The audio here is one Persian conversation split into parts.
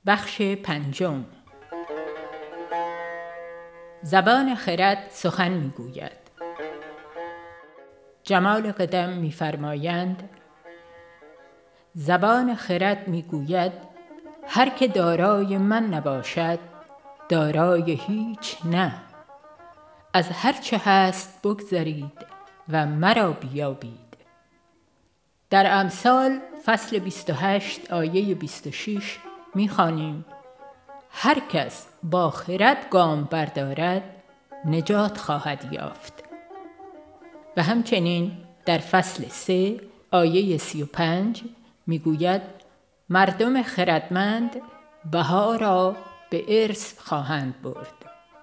بخش پنجم. زبان خرد سخن میگوید. جمال قدم می‌فرمایند: زبان خرد میگوید هر که دارای من نباشد دارای هیچ نه. از هر چه هست بگذرید و مرا بیابید. در امثال فصل 28 آیه 26 می‌خوانیم: هر کس با خرد گام بردارد نجات خواهد یافت. و همچنین در فصل 3 آیه 35 میگوید: مردم خردمند بها را به ارث خواهند برد.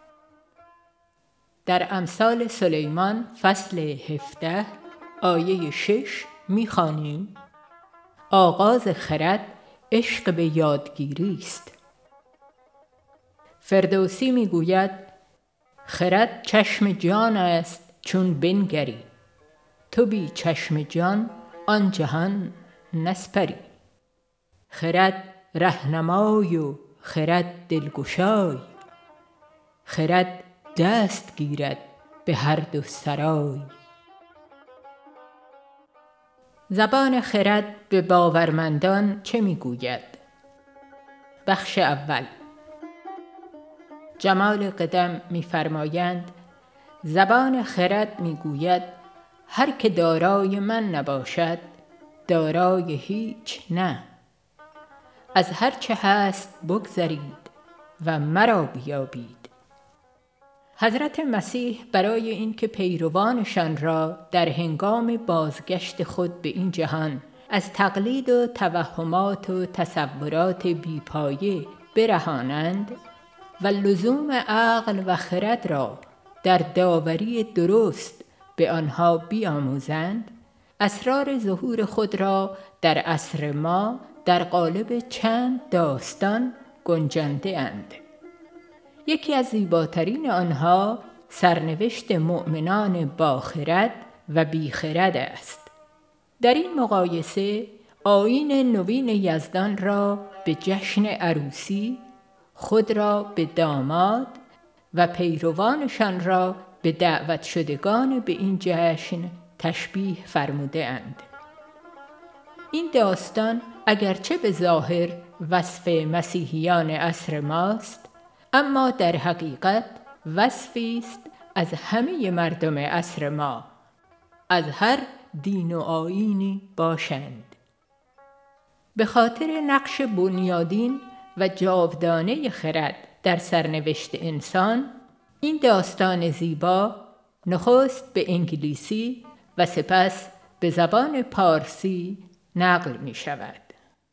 در امثال سلیمان فصل 17 آیه 6 میخوانیم: آغاز خرد عشق به یادگیری است. فردوسی میگوید: خرد چشم جان است چون بنگری، تو بی چشم جان آن جهان نسپری. خرد رهنمای و خرد دلگشای، خرد دست گیرد به هر دو سرای. زبان خرد به باورمندان چه میگوید؟ بخش اول. جمال قدم می‌فرمایند: زبان خرد میگوید هر که دارای من نباشد دارای هیچ نه. از هر چه هست بگذرید و مرا بیابید. حضرت مسیح برای اینکه پیروانشان را در هنگام بازگشت خود به این جهان از تقلید و توهمات و تصورات بیپایه برهانند و لزوم عقل و خرد را در داوری درست به آنها بیاموزند، اسرار ظهور خود را در عصر ما در قالب چند داستان گنجانده اند. یکی از زیباترین آنها سرنوشت مؤمنان با خرد و بی خرد است. در این مقایسه آیین نوین یزدان را به جشن عروسی، خود را به داماد و پیروانشان را به دعوت شدگان به این جشن تشبیه فرموده اند. این داستان اگرچه به ظاهر وصف مسیحیان عصر ماست، اما در حقیقت وصفی است از همه مردم عصر ما، از هر دین و آیینی باشند. به خاطر نقش بنیادین و جاودانه خرد در سرنوشت انسان، این داستان زیبا نخست به انگلیسی و سپس به زبان پارسی نقل می شود.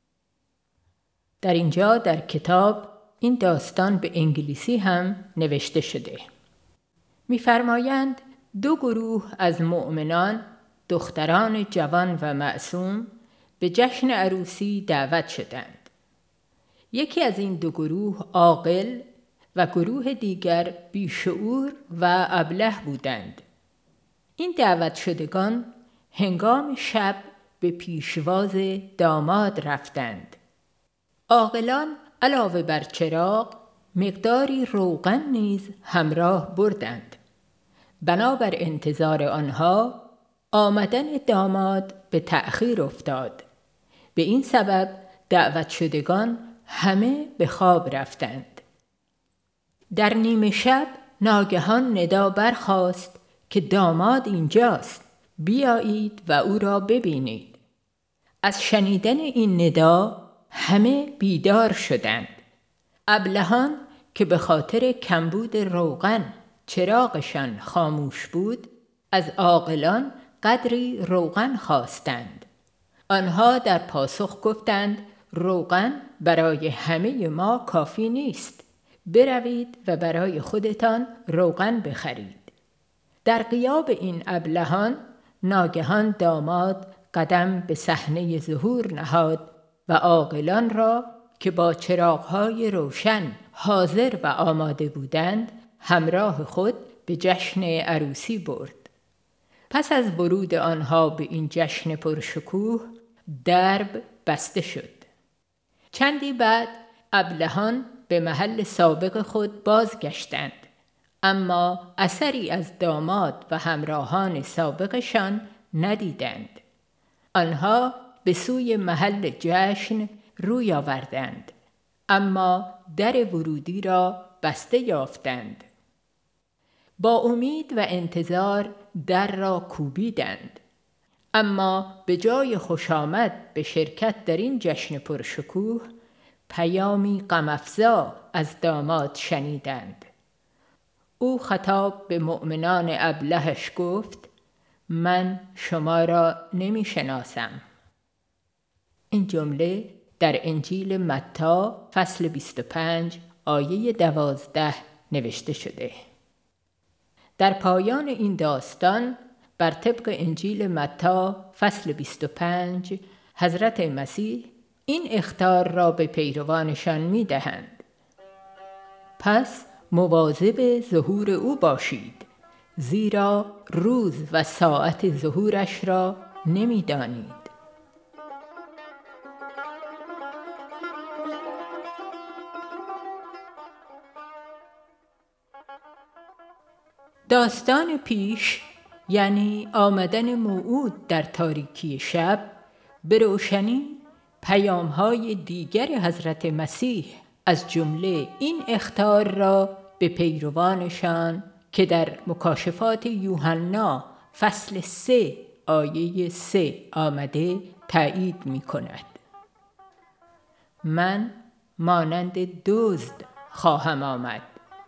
در اینجا در کتاب این داستان به انگلیسی هم نوشته شده. می‌فرمایند دو گروه از مؤمنان، دختران جوان و معصوم، به جشن عروسی دعوت شدند. یکی از این دو گروه عاقل و گروه دیگر بیشعور و ابله بودند. این دعوت شدگان هنگام شب به پیشواز داماد رفتند. عاقلان علاوه بر چراغ مقداری روغن نیز همراه بردند. بنابر انتظار آنها آمدن داماد به تأخیر افتاد. به این سبب دعوت شدگان همه به خواب رفتند. در نیمه شب ناگهان ندا برخاست که داماد اینجاست، بیایید و او را ببینید. از شنیدن این ندا همه بیدار شدند. ابلهان که به خاطر کمبود روغن چراغشان خاموش بود، از عاقلان قدری روغن خواستند. آنها در پاسخ گفتند روغن برای همه ما کافی نیست. بروید و برای خودتان روغن بخرید. در غیاب این ابلهان ناگهان داماد قدم به صحنه ظهور نهاد و عاقلان را که با چراغ‌های روشن حاضر و آماده بودند همراه خود به جشن عروسی برد. پس از ورود آنها به این جشن پرشکوه درب بسته شد. چندی بعد ابلهان به محل سابق خود بازگشتند، اما اثری از داماد و همراهان سابقشان ندیدند. آنها به سوی محل جشن روی آوردند، اما در ورودی را بسته یافتند. با امید و انتظار در را کوبیدند، اما به جای خوشامد به شرکت در این جشن پرشکوه، پیامی غم‌افزا از داماد شنیدند. او خطاب به مؤمنان ابلهش گفت: من شما را نمی شناسم. این جمله در انجیل متی فصل 25 آیه 12 نوشته شده. در پایان این داستان بر طبق انجیل متی فصل 25 حضرت مسیح این اخطار را به پیروانشان می دهند: پس مواظب ظهور او باشید، زیرا روز و ساعت ظهورش را نمی دانید. داستان پیش، یعنی آمدن موعود در تاریکی شب، به روشنی پیام‌های دیگر حضرت مسیح از جمله این اخطار را به پیروانشان که در مکاشفات یوحنا فصل 3 آیه 3 آمده تأیید می کند. من مانند دزد خواهم آمد.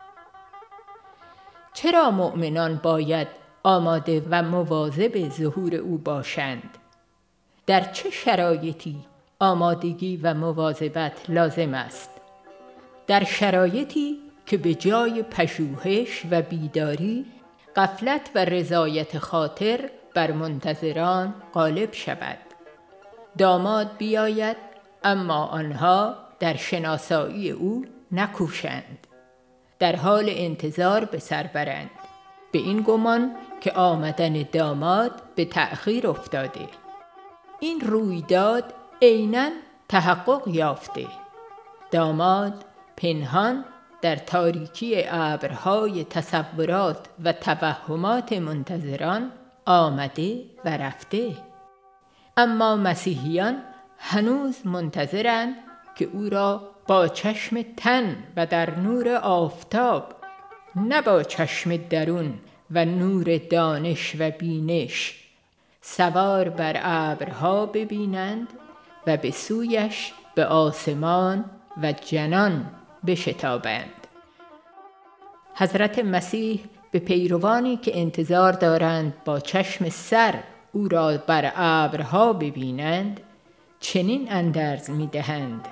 چرا مؤمنان باید آماده و مواظب ظهور او باشند؟ در چه شرایطی آمادگی و مواظبت لازم است؟ در شرایطی که به جای پژوهش و بیداری، غفلت و رضایت خاطر بر منتظران غالب شود. داماد بیاید، اما آنها در شناسایی او نکوشند. در حال انتظار به سر برند، به این گمان که آمدن داماد به تأخیر افتاده. این رویداد عیناً تحقق یافته. داماد پنهان در تاریکی ابرهای تصورات و توهمات منتظران آمده و رفته. اما مسیحیان هنوز منتظرند که او را با چشم تن و در نور آفتاب، نه با چشم درون و نور دانش و بینش، سوار بر ابرها ببینند و به سویش به آسمان و جنان بشتابند. حضرت مسیح به پیروانی که انتظار دارند با چشم سر او را بر ابرها ببینند چنین اندرز می دهند: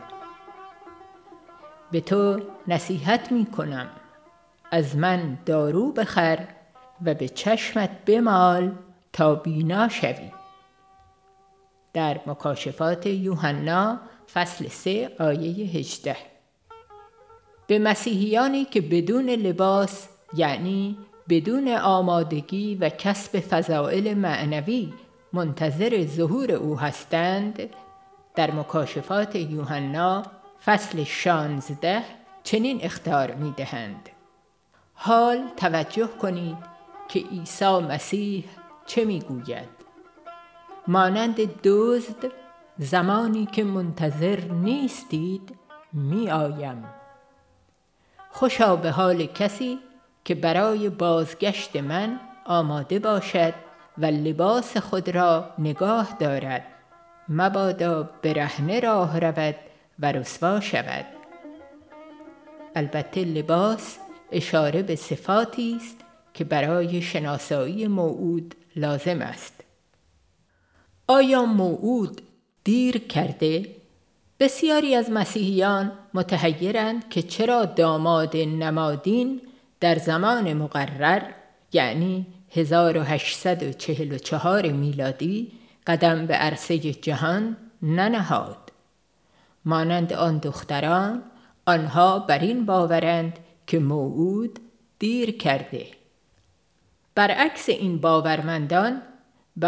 به تو نصیحت می کنم، از من دارو بخر و به چشمت بمال تا بینا شوی. در مکاشفات یوحنا فصل 3 آیه 18. به مسیحیانی که بدون لباس، یعنی بدون آمادگی و کسب فضائل معنوی، منتظر ظهور او هستند، در مکاشفات یوحنا فصل 16 چنین اخطار می دهند: حال توجه کنید که عیسی مسیح چه می گوید: مانند دزد زمانی که منتظر نیستید می آیم. خوشا به حال کسی که برای بازگشت من آماده باشد و لباس خود را نگاه دارد، مبادا برهنه راه رود و رسوا شود. البته لباس اشاره به صفاتی است که برای شناسایی موعود لازم است. آیا موعود دیر کرده؟ بسیاری از مسیحیان متحیرند که چرا داماد نمادین در زمان مقرر، یعنی 1844 میلادی، قدم به عرصه جهان ننهاد. مانند آن دختران، آنها بر این باورند که موعود دیر کرده. برعکس این باورمندان،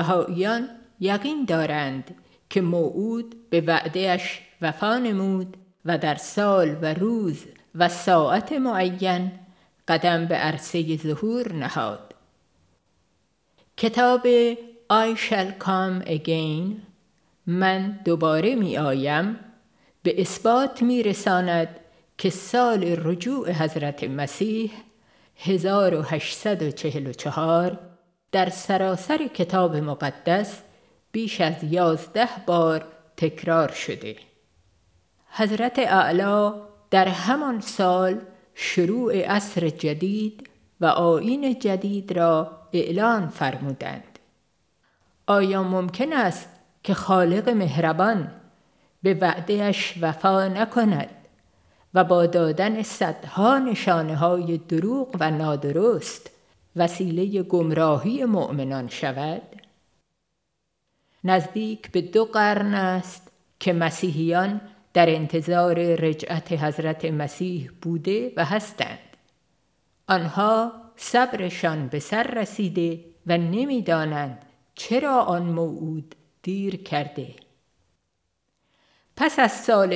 بهائیان یقین دارند که موعود به وعده‌اش وفا نمود و در سال و روز و ساعت معین قدم به عرصه ظهور نهاد. کتاب I shall come again، من دوباره می آیم، به اثبات می رساند که سال رجوع حضرت مسیح 1844 در سراسر کتاب مقدس بیش از 11 بار تکرار شده. حضرت اعلی در همان سال شروع عصر جدید و آیین جدید را اعلان فرمودند. آیا ممکن است که خالق مهربان به وعده‌اش وفا نکند و با دادن صدها نشانه‌های دروغ و نادرست وسیله گمراهی مؤمنان شود؟ نزدیک به 2 قرن است که مسیحیان در انتظار رجعت حضرت مسیح بوده و هستند. آنها صبرشان به سر رسیده و نمی‌دانند چرا آن موعود دیر کرده. پس از سال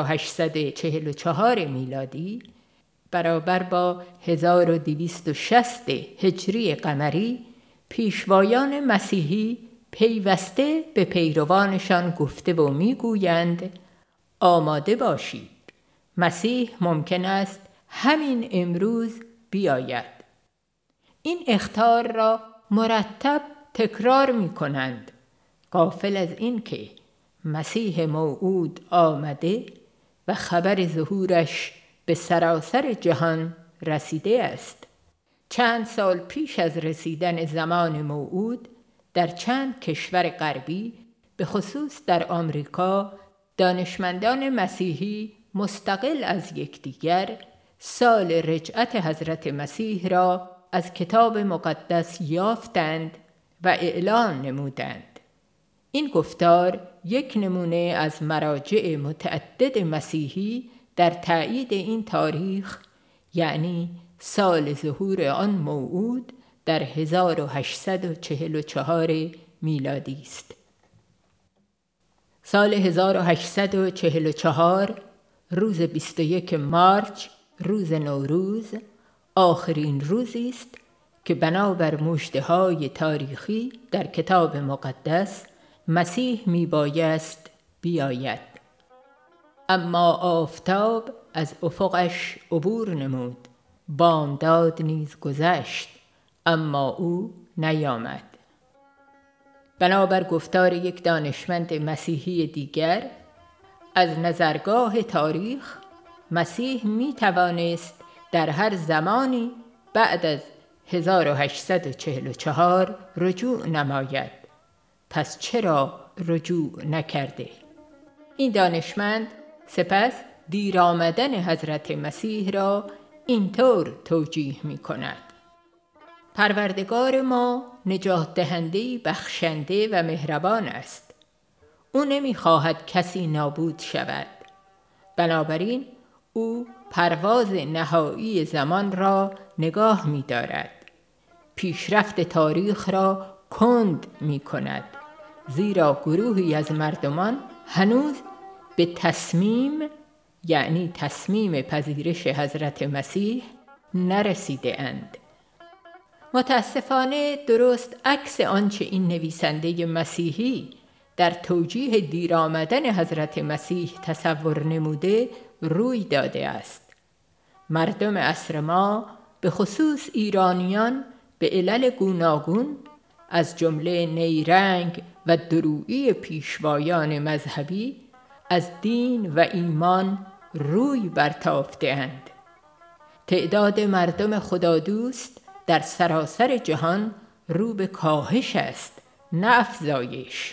1844 میلادی برابر با 1260 هجری قمری، پیشوایان مسیحی پیوسته به پیروانشان گفته و میگویند آماده باشید، مسیح ممکن است همین امروز بیاید. این اخطار را مرتب تکرار می کنند، غافل از این که مسیح موعود آمده و خبر ظهورش به سراسر جهان رسیده است. چند سال پیش از رسیدن زمان موعود در چند کشور غربی، به خصوص در آمریکا، دانشمندان مسیحی مستقل از یکدیگر سال رجعت حضرت مسیح را از کتاب مقدس یافتند و اعلان نمودند. این گفتار یک نمونه از مراجع متعدد مسیحی در تایید این تاریخ، یعنی سال ظهور آن موعود در 1844 میلادی است. سال 1844 روز 21 مارچ، روز نوروز، آخرین روزی است که بنابر مژده‌های تاریخی در کتاب مقدس مسیح میبایست بیاید. اما آفتاب از افقش عبور نمود، بامداد نیز گذشت، اما او نیامد. بنابر گفتار یک دانشمند مسیحی دیگر، از نظرگاه تاریخ مسیح می توانست در هر زمانی بعد از 1844 رجوع نماید. پس چرا رجوع نکرده؟ این دانشمند سپس دیر آمدن حضرت مسیح را اینطور توجیه می کند: پروردگار ما نجات دهنده‌ای بخشنده و مهربان است. او نمی خواهد کسی نابود شود. بنابراین او پرواز نهایی زمان را نگاه می دارد. پیشرفت تاریخ را کند می کند، زیرا گروهی از مردمان هنوز به تصمیم، یعنی تصمیم پذیرش حضرت مسیح نرسیده اند. متاسفانه درست عکس آنچه این نویسنده مسیحی در توجیه دیر آمدن حضرت مسیح تصور نموده روی داده است. مردم عصر ما، به خصوص ایرانیان، به علل گوناگون از جمله نیرنگ و درویی پیشوایان مذهبی از دین و ایمان روی برتافته‌اند. تعداد مردم خدادوست در سراسر جهان رو به کاهش است، نه افزایش.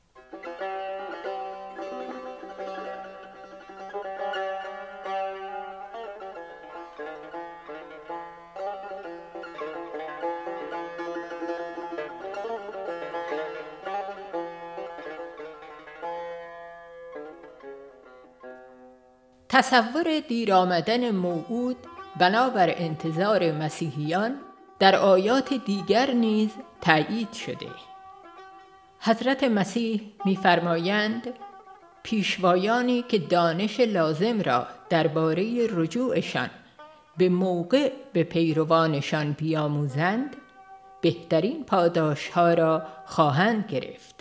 تصور دیر آمدن موعود بنابر انتظار مسیحیان در آیات دیگر نیز تأیید شده. حضرت مسیح می‌فرمایند: پیشوایانی که دانش لازم را درباره رجوعشان به موقع به پیروانشان بیاموزند، بهترین پاداش‌ها را خواهند گرفت.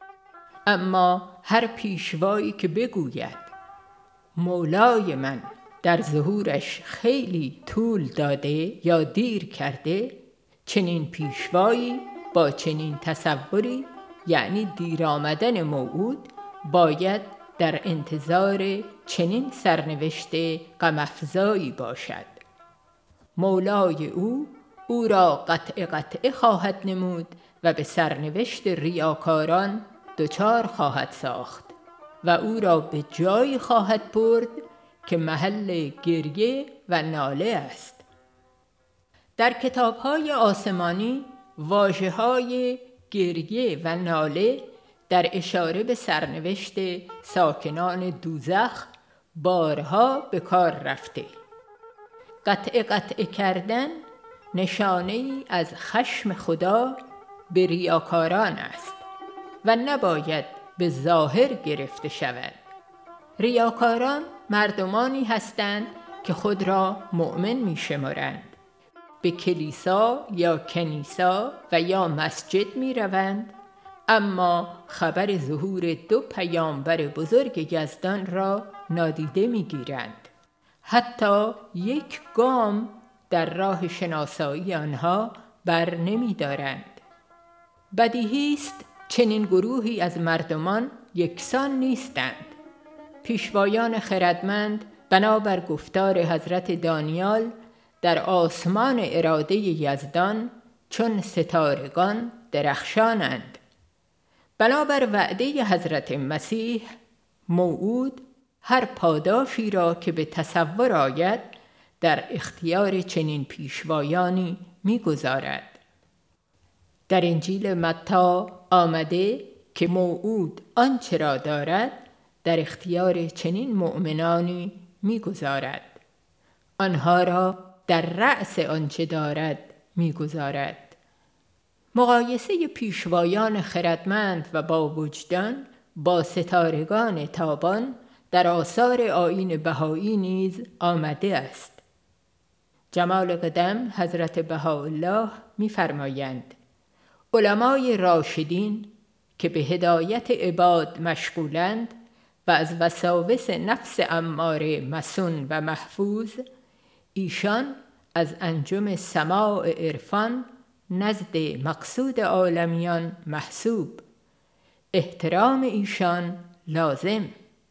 اما هر پیشوایی که بگوید مولای من در ظهورش خیلی طول داده یا دیر کرده، چنین پیشوایی با چنین تصوری، یعنی دیر آمدن موعود، باید در انتظار چنین سرنوشت غم‌افزایی باشد. مولای او را قطعه خواهد نمود و به سرنوشت ریاکاران دچار خواهد ساخت و او را به جایی خواهد برد که محل گریه و ناله است. در کتاب‌های آسمانی واژه‌های گریه و ناله در اشاره به سرنوشت ساکنان دوزخ بارها به کار رفته. قطعه کردن نشانه‌ای از خشم خدا به ریاکاران است و نباید به ظاهر گرفته شود. ریاکاران مردمانی هستند که خود را مؤمن می شمارند، به کلیسا یا کنیسا و یا مسجد می روند، اما خبر ظهور 2 پیامبر بزرگ یزدان را نادیده می گیرند. حتی یک گام در راه شناسایی آنها بر نمی دارند. بدیهی است چنین گروهی از مردمان یکسان نیستند. پیشوایان خردمند بنابر گفتار حضرت دانیال در آسمان اراده یزدان چون ستارگان درخشانند. بنابر وعده حضرت مسیح، موعود هر پاداشی را که به تصور آید در اختیار چنین پیشوایانی می‌گذارد. در انجیل متی آمده که موعود آنچه را دارد در اختیار چنین مؤمنانی می‌گذارد. آنها را در رأس آنچه دارد می‌گذارد. مقایسه پیشوایان خردمند و با وجدان با ستارگان تابان در آثار آیین بهایی نیز آمده است. جمال قدم حضرت بهاءالله می‌فرمایند: علمای راشدین که به هدایت عباد مشغولند و از وساوس نفس اماره مصون و محفوظ، ایشان از انجم سماع عرفان نزد مقصود عالمیان محسوب، احترام ایشان لازم.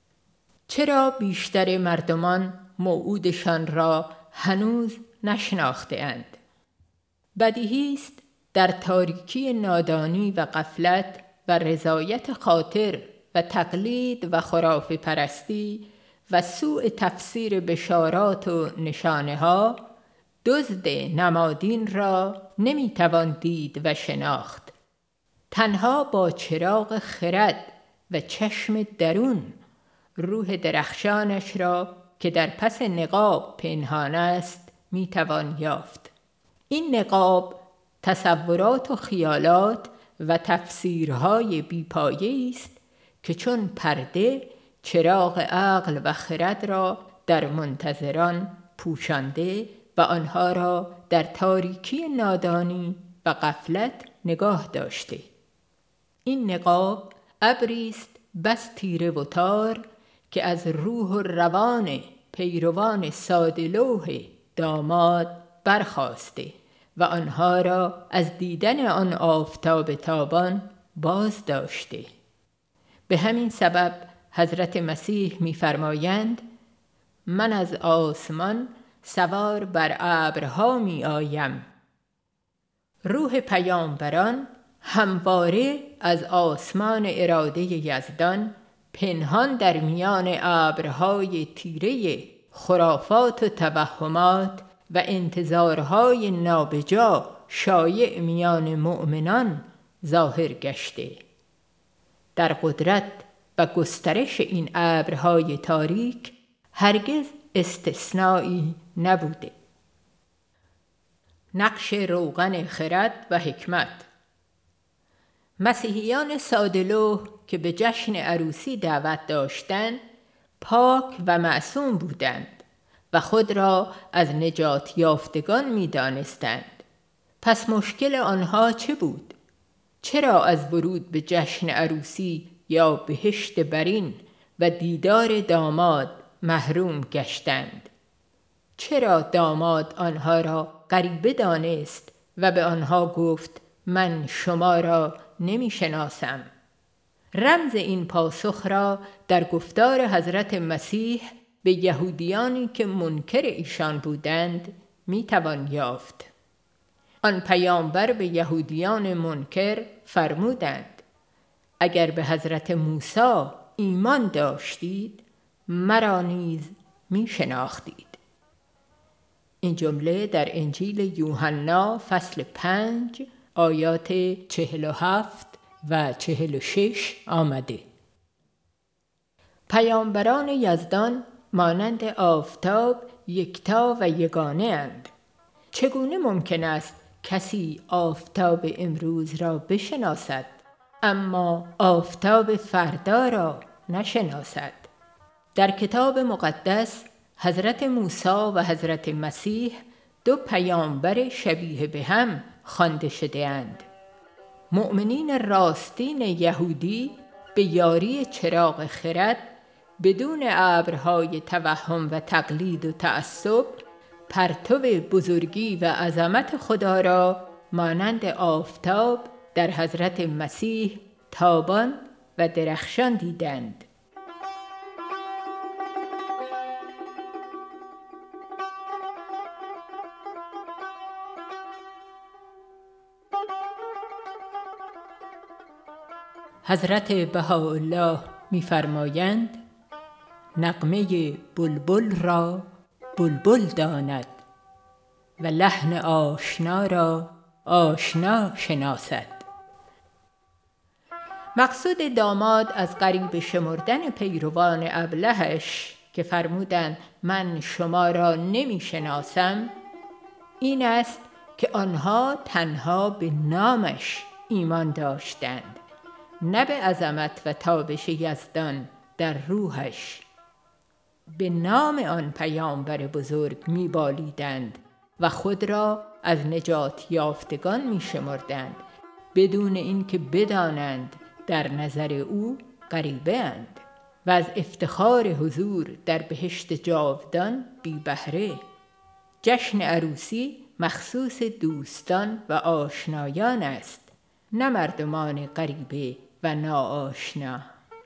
چرا بیشتر مردمان موعودشان را هنوز نشناخته اند؟ بدیهی است در تاریکی نادانی و غفلت و رضایت خاطر و تقلید و خرافه پرستی و سوء تفسیر بشارات و نشانه ها، دزد نمادین را نمیتوان دید و شناخت. تنها با چراغ خرد و چشم درون روح درخشانش را که در پس نقاب پنهان است میتوان یافت. این نقاب تصورات و خیالات و تفسیرهای بی‌پایه‌ای است که چون پرده چراغ عقل و خرد را در منتظران پوشانده و آنها را در تاریکی نادانی و غفلت نگاه داشته. این نقاب ابری است بس تیره و تار که از روح و روان پیروان ساده لوح داماد برخاسته و آنها را از دیدن آن آفتاب تابان باز داشته. به همین سبب حضرت مسیح می‌فرمایند: من از آسمان سوار بر ابرها می آیم. روح پیامبران همواره از آسمان اراده یزدان پنهان در میان ابرهای تیره خرافات و توهمات و انتظارهای نابجا شایع میان مؤمنان ظاهر گشته. در قدرت و گسترش این ابرهای تاریک هرگز استثنایی نبوده. نقش روغن خرد و حکمت. مسیحیان ساده‌لوح که به جشن عروسی دعوت داشتند پاک و معصوم بودند و خود را از نجات یافتگان می دانستند. پس مشکل آنها چه بود؟ چرا از ورود به جشن عروسی یا بهشت برین و دیدار داماد محروم گشتند؟ چرا داماد آنها را غریبه دانست و به آنها گفت من شما را نمی شناسم؟ رمز این پاسخ را در گفتار حضرت مسیح به یهودیانی که منکر ایشان بودند می توان یافت. آن پیامبر به یهودیان منکر فرمودند اگر به حضرت موسی ایمان داشتید مرا نیز می شناختید. این جمله در انجیل یوحنا فصل 5 آیات 47 و 46 آمده. پیامبران یزدان مانند آفتاب یکتا و یگانه اند. چگونه ممکن است کسی آفتاب امروز را بشناسد اما آفتاب فردا را نشناسد؟ در کتاب مقدس حضرت موسی و حضرت مسیح دو پیامبر شبیه به هم خوانده شده اند. مؤمنین راستین یهودی به یاری چراغ خرد بدون ابرهای توهم و تقلید و تعصب پرتو بزرگی و عظمت خدا را مانند آفتاب در حضرت مسیح تابان و درخشان دیدند. حضرت بهاءالله می‌فرمایند نغمه بلبل را بلبل داند و لحن آشنا را آشنا شناسد. مقصود داماد از غریبه شمردن پیروان ابلهش که فرمودند من شما را نمی شناسم این است که آنها تنها به نامش ایمان داشتند، نه به عظمت و تابش یزدان در روحش. به نام آن پیامبر بزرگ می بالیدند و خود را از نجات یافتگان می شمردند بدون اینکه بدانند در نظر او غریبه اند و از افتخار حضور در بهشت جاودان بی بهره. جشن عروسی مخصوص دوستان و آشنایان است، نه مردمان غریبه و ناآشنا.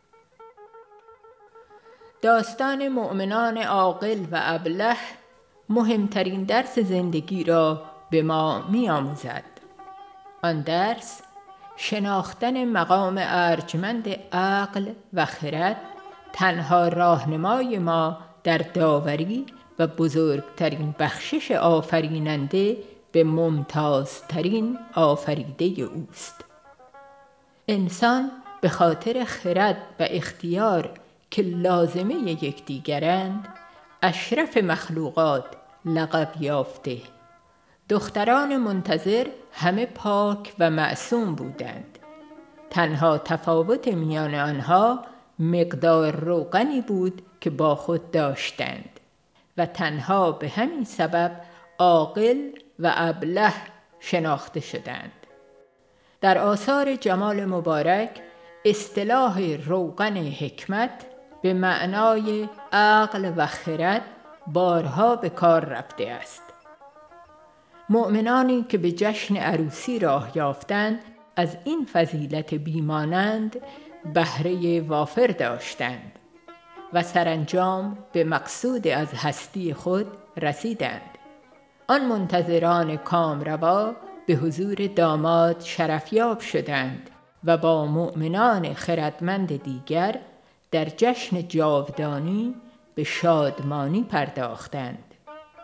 داستان مؤمنان عاقل و ابله مهمترین درس زندگی را به ما می آموزد. آن درس شناختن مقام ارجمند عقل و خرد تنها راهنمای ما در داوری و بزرگترین بخشش آفریننده به ممتازترین آفریده اوست. انسان به خاطر خرد و اختیار که لازمه یکدیگرند اشرف مخلوقات لقب یافته. دختران منتظر همه پاک و معصوم بودند. تنها تفاوت میان آنها مقدار روغنی بود که با خود داشتند و تنها به همین سبب عاقل و ابله شناخته شدند. در آثار جمال مبارک اصطلاح روغن حکمت به معنای عقل و خرد بارها به کار رفته است. مؤمنانی که به جشن عروسی راه یافتند از این فضیلت بیمانند بهره وافر داشتند و سرانجام به مقصود از هستی خود رسیدند. آن منتظران کامروا به حضور داماد شرفیاب شدند و با مؤمنان خردمند دیگر در جشن جاودانی به شادمانی پرداختند.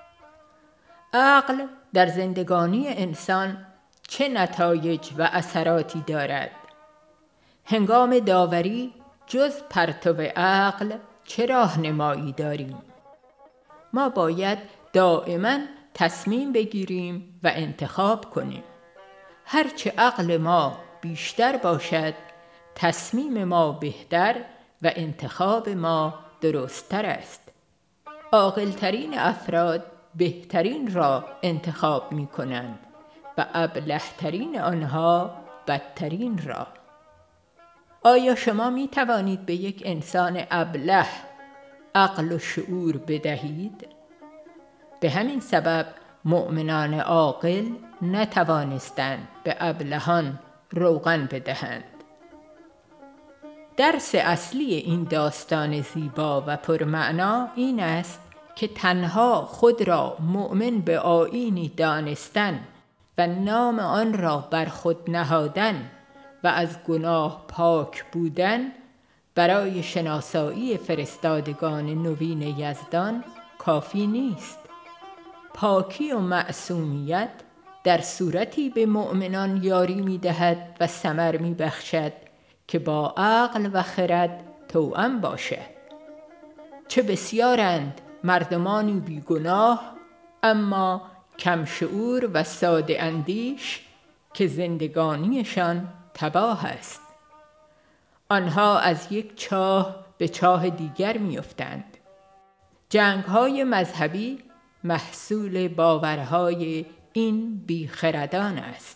عقل در زندگانی انسان چه نتایج و اثراتی دارد؟ هنگام داوری جز پرتو عقل چه راهنمایی داریم؟ ما باید دائما تصمیم بگیریم و انتخاب کنیم. هرچه عقل ما بیشتر باشد، تصمیم ما بهتر و انتخاب ما درست‌تر است. عاقل‌ترین افراد بهترین را انتخاب می‌کنند و ابله‌ترین آنها بدترین را. آیا شما می توانید به یک انسان ابله عقل و شعور بدهید؟ به همین سبب مؤمنان عاقل نتوانستند به ابلهان روغن بدهند. درس اصلی این داستان زیبا و پرمعنا این است که تنها خود را مؤمن به آیینی دانستن و نام آن را بر خود نهادن و از گناه پاک بودن برای شناسایی فرستادگان نوین یزدان کافی نیست. پاکی و معصومیت در صورتی به مؤمنان یاری می دهد و ثمر می بخشد که با عقل و خرد توأم باشد. چه بسیارند مردمانی بیگناه اما کم شعور و ساده اندیش که زندگانیشان تباه است. آنها از یک چاه به چاه دیگر می‌افتند. جنگ‌های مذهبی محصول باورهای این بیخردان است.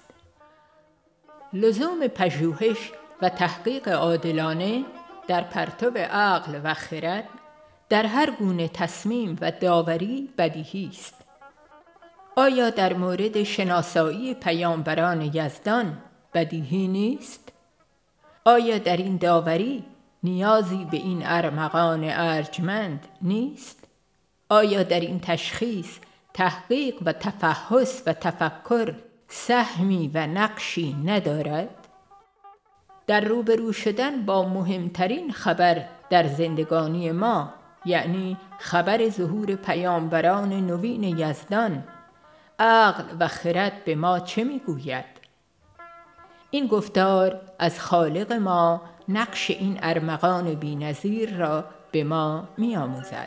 لزوم پژوهش و تحقیق عادلانه در پرتو عقل و خرد در هر گونه تصمیم و داوری بدیهی است. آیا در مورد شناسایی پیامبران یزدان بدیهی نیست؟ آیا در این داوری نیازی به این ارمغان ارجمند نیست؟ آیا در این تشخیص، تحقیق و تفحص و تفکر سهمی و نقشی ندارد؟ در روبرو شدن با مهمترین خبر در زندگانی ما، یعنی خبر ظهور پیامبران نوین یزدان، عقل و خرد به ما چه میگوید؟ این گفتار از خالق ما نقش این ارمغان بی‌نظیر را به ما می‌آموزد.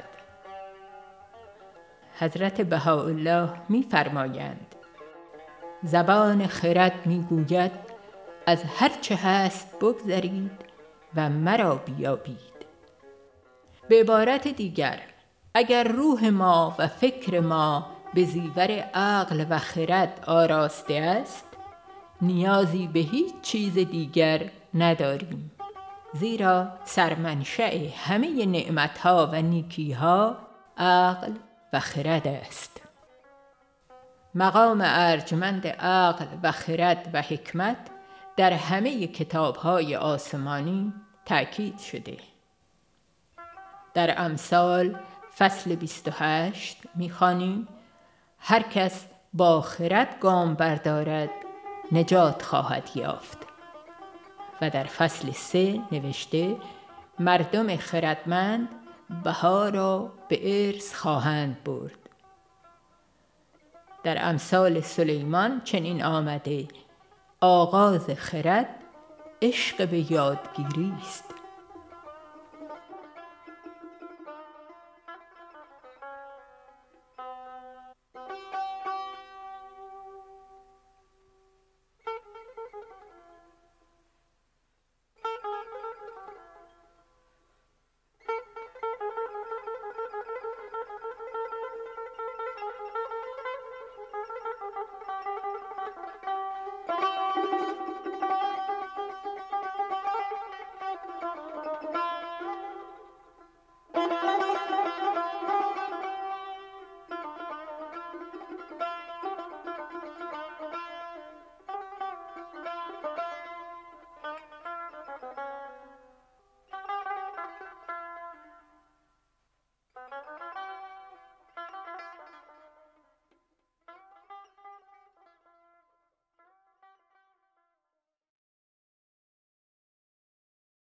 حضرت بهاءالله می‌فرمایند: زبان خرد می‌گوید از هر چه هست بگذرید و مرا بیابید. به عبارت دیگر، اگر روح ما و فکر ما به زیور عقل و خرد آراسته است، نیازی به هیچ چیز دیگر نداریم، زیرا سرمنشأ همه نعمتها و نیکیها عقل و خرد است. مقام ارجمند عقل و خرد و حکمت در همه کتاب‌های آسمانی تأکید شده. در امثال فصل 28 می‌خوانیم: هر کس با خرد گام بردارد نجات خواهد یافت. و در فصل 3 نوشته: مردم خردمند بها را به ارث خواهند برد. در امثال سلیمان چنین آمده: آغاز خرد عشق به یادگیری است.